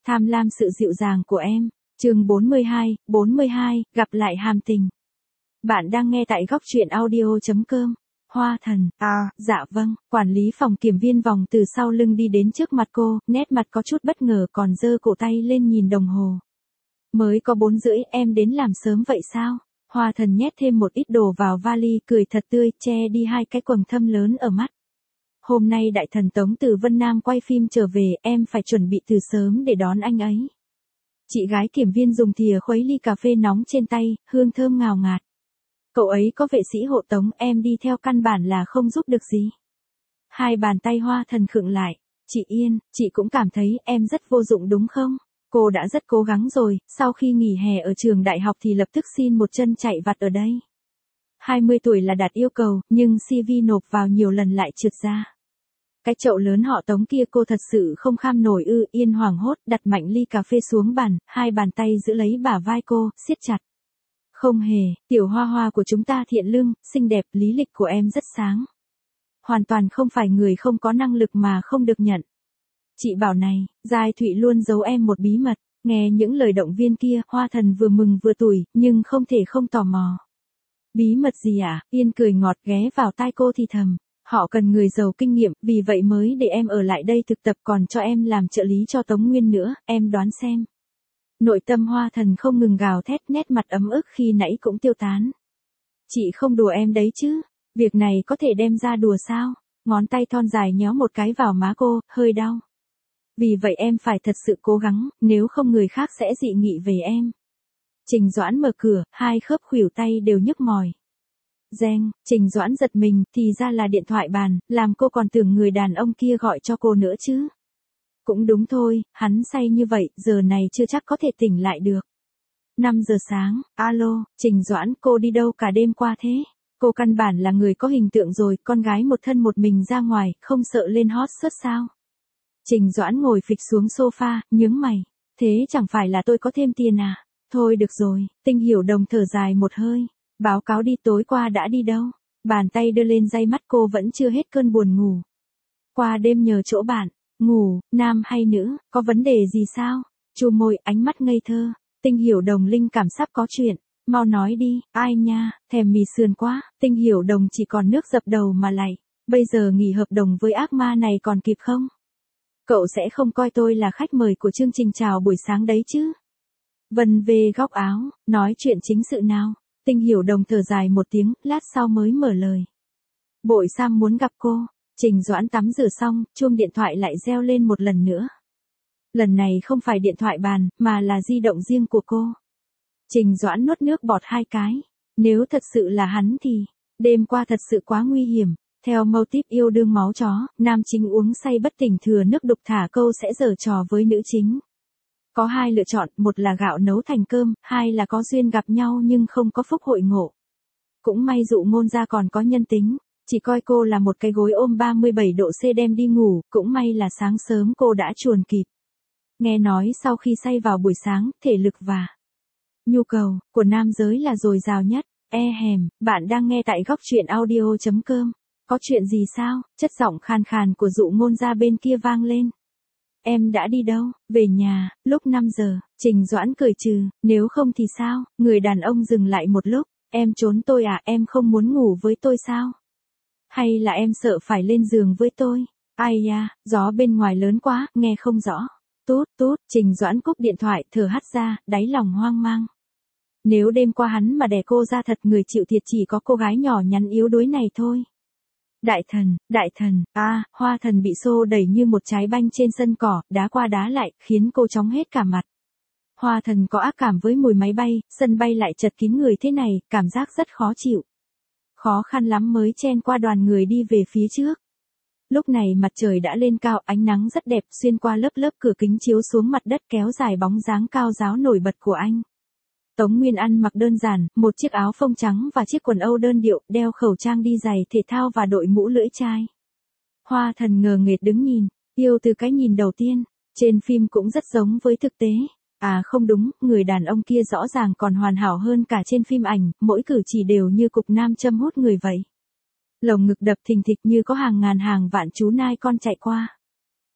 Tham lam sự dịu dàng của em. Chương 42, gặp lại hàm tình. Bạn đang nghe tại góc truyện audio.com. Hoa Thần, dạ vâng, quản lý phòng kiểm viên vòng từ sau lưng đi đến trước mặt cô, nét mặt có chút bất ngờ còn giơ cổ tay lên nhìn đồng hồ. Mới có 4:30 em đến làm sớm vậy sao? Hoa Thần nhét thêm một ít đồ vào vali cười thật tươi, che đi 2 cái quầng thâm lớn ở mắt. Hôm nay đại thần Tống từ Vân Nam quay phim trở về, em phải chuẩn bị từ sớm để đón anh ấy. Chị gái kiểm viên dùng thìa khuấy ly cà phê nóng trên tay, hương thơm ngào ngạt. Cậu ấy có vệ sĩ hộ tống, em đi theo căn bản là không giúp được gì. 2 bàn tay Hoa Thần khựng lại. Chị Yên, chị cũng cảm thấy em rất vô dụng đúng không? Cô đã rất cố gắng rồi, sau khi nghỉ hè ở trường đại học thì lập tức xin một chân chạy vặt ở đây. 20 tuổi là đạt yêu cầu, nhưng CV nộp vào nhiều lần lại trượt ra. Cái chậu lớn họ Tống kia cô thật sự không kham nổi ư? Yên hoảng hốt, đặt mạnh ly cà phê xuống bàn, 2 bàn tay giữ lấy bả vai cô, siết chặt. Không hề, tiểu Hoa Hoa của chúng ta thiện lương, xinh đẹp, lý lịch của em rất sáng. Hoàn toàn không phải người không có năng lực mà không được nhận. Chị bảo này, Giai Thụy luôn giấu em một bí mật. Nghe những lời động viên kia, Hoa Thần vừa mừng vừa tủi, nhưng không thể không tò mò. Bí mật gì ạ? Yên cười ngọt ghé vào tai cô thì thầm. Họ cần người giàu kinh nghiệm, vì vậy mới để em ở lại đây thực tập, còn cho em làm trợ lý cho Tống Nguyên nữa, em đoán xem. Nội tâm Hoa Thần không ngừng gào thét, nét mặt ấm ức khi nãy cũng tiêu tán. Chị không đùa em đấy chứ? Việc này có thể đem ra đùa sao? Ngón tay thon dài nhéo một cái vào má cô, hơi đau. Vì vậy em phải thật sự cố gắng, nếu không người khác sẽ dị nghị về em. Trình Doãn mở cửa, 2 khớp khuỷu tay đều nhức mỏi. Reng, Trình Doãn giật mình, thì ra là điện thoại bàn, làm cô còn tưởng người đàn ông kia gọi cho cô nữa chứ. Cũng đúng thôi, hắn say như vậy, giờ này chưa chắc có thể tỉnh lại được. 5 giờ sáng, alo, Trình Doãn, cô đi đâu cả đêm qua thế? Cô căn bản là người có hình tượng rồi, con gái một thân một mình ra ngoài, không sợ lên hot search sao? Trình Doãn ngồi phịch xuống sofa, nhướng mày. Thế chẳng phải là tôi có thêm tiền à? Thôi được rồi, Tinh Hiểu Đồng thở dài một hơi. Báo cáo đi, tối qua đã đi đâu? Bàn tay đưa lên dây mắt cô vẫn chưa hết cơn buồn ngủ. Qua đêm nhờ chỗ bạn. Ngủ, nam hay nữ, có vấn đề gì sao? Chu môi, ánh mắt ngây thơ. Tinh Hiểu Đồng linh cảm sắp có chuyện. Mau nói đi, ai nha, thèm mì sườn quá. Tinh Hiểu Đồng chỉ còn nước dập đầu mà lạy. Bây giờ nghỉ hợp đồng với ác ma này còn kịp không? Cậu sẽ không coi tôi là khách mời của chương trình chào buổi sáng đấy chứ? Vân về góc áo, nói chuyện chính sự nào? Tinh Hiểu Đồng thở dài một tiếng, lát sau mới mở lời. Bội Sam muốn gặp cô. Trình Doãn tắm rửa xong, chuông điện thoại lại reo lên một lần nữa. Lần này không phải điện thoại bàn, mà là di động riêng của cô. Trình Doãn nuốt nước bọt 2 cái. Nếu thật sự là hắn thì, đêm qua thật sự quá nguy hiểm. Theo mâu típ yêu đương máu chó, nam chính uống say bất tỉnh thừa nước đục thả câu sẽ giở trò với nữ chính. Có 2 lựa chọn, một là gạo nấu thành cơm, 2 là có duyên gặp nhau nhưng không có phúc hội ngộ. Cũng may dụ ngôn ra còn có nhân tính, chỉ coi cô là một cái gối ôm 37 độ C đem đi ngủ, cũng may là sáng sớm cô đã chuồn kịp. Nghe nói sau khi say vào buổi sáng, thể lực và nhu cầu của nam giới là dồi dào nhất. Bạn đang nghe tại góc truyện audio.com. Có chuyện gì sao? Chất giọng khàn khàn của dụ ngôn ra bên kia vang lên. Em đã đi đâu? Về nhà, lúc 5 giờ, Trình Doãn cười trừ, nếu không thì sao? Người đàn ông dừng lại một lúc, em trốn tôi à, em không muốn ngủ với tôi sao? Hay là em sợ phải lên giường với tôi? Ai da, gió bên ngoài lớn quá, nghe không rõ. Tút tút, Trình Doãn cúp điện thoại, thở hắt ra, đáy lòng hoang mang. Nếu đêm qua hắn mà đè cô ra thật, người chịu thiệt chỉ có cô gái nhỏ nhắn yếu đuối này thôi. Đại thần, Hoa Thần bị xô đẩy như một trái banh trên sân cỏ, đá qua đá lại, khiến cô chóng hết cả mặt. Hoa Thần có ác cảm với mùi máy bay, sân bay lại chật kín người thế này, cảm giác rất khó chịu. Khó khăn lắm mới chen qua đoàn người đi về phía trước. Lúc này mặt trời đã lên cao, ánh nắng rất đẹp, xuyên qua lớp lớp cửa kính chiếu xuống mặt đất, kéo dài bóng dáng cao ráo nổi bật của anh. Tống Nguyên ăn mặc đơn giản, một chiếc áo phông trắng và chiếc quần âu đơn điệu, đeo khẩu trang đi giày thể thao và đội mũ lưỡi chai. Hoa Thần ngờ nghệch đứng nhìn, yêu từ cái nhìn đầu tiên, trên phim cũng rất giống với thực tế. À không đúng, người đàn ông kia rõ ràng còn hoàn hảo hơn cả trên phim ảnh, mỗi cử chỉ đều như cục nam châm hút người vậy. Lồng ngực đập thình thịch như có hàng ngàn hàng vạn chú nai con chạy qua.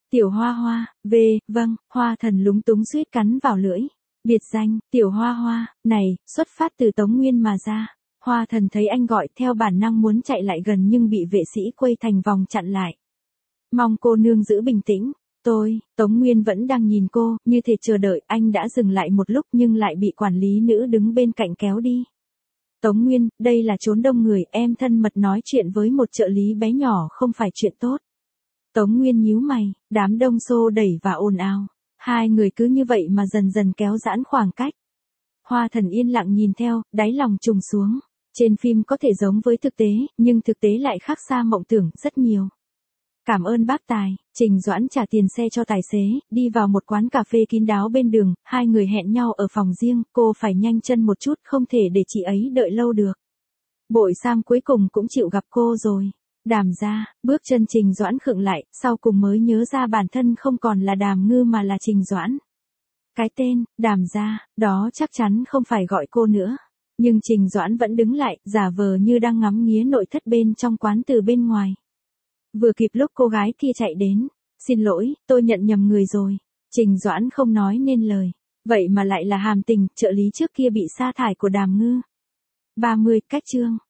Tiểu Hoa Hoa, vâng, Hoa Thần lúng túng suýt cắn vào lưỡi. Biệt danh, Tiểu Hoa Hoa, này, xuất phát từ Tống Nguyên mà ra. Hoa Thần thấy anh gọi theo bản năng muốn chạy lại gần nhưng bị vệ sĩ quây thành vòng chặn lại. Mong cô nương giữ bình tĩnh. Tống Nguyên vẫn đang nhìn cô, như thể chờ đợi, anh đã dừng lại một lúc nhưng lại bị quản lý nữ đứng bên cạnh kéo đi. Tống Nguyên, đây là chốn đông người, em thân mật nói chuyện với một trợ lý bé nhỏ không phải chuyện tốt. Tống Nguyên nhíu mày, đám đông xô đẩy và ồn ào. Hai người cứ như vậy mà dần dần kéo giãn khoảng cách. Hoa Thần yên lặng nhìn theo, đáy lòng trùng xuống. Trên phim có thể giống với thực tế, nhưng thực tế lại khác xa mộng tưởng rất nhiều. Cảm ơn bác Tài, Trình Doãn trả tiền xe cho tài xế, đi vào một quán cà phê kín đáo bên đường, hai người hẹn nhau ở phòng riêng, cô phải nhanh chân một chút không thể để chị ấy đợi lâu được. Bội Sam cuối cùng cũng chịu gặp cô rồi. Đàm gia, bước chân Trình Doãn khựng lại, sau cùng mới nhớ ra bản thân không còn là Đàm Ngư mà là Trình Doãn. Cái tên, Đàm gia, đó chắc chắn không phải gọi cô nữa. Nhưng Trình Doãn vẫn đứng lại, giả vờ như đang ngắm nghía nội thất bên trong quán từ bên ngoài. Vừa kịp lúc cô gái kia chạy đến. Xin lỗi, tôi nhận nhầm người rồi. Trình Doãn không nói nên lời. Vậy mà lại là Hàm Tình, trợ lý trước kia bị sa thải của Đàm Ngư. 30, cách chương.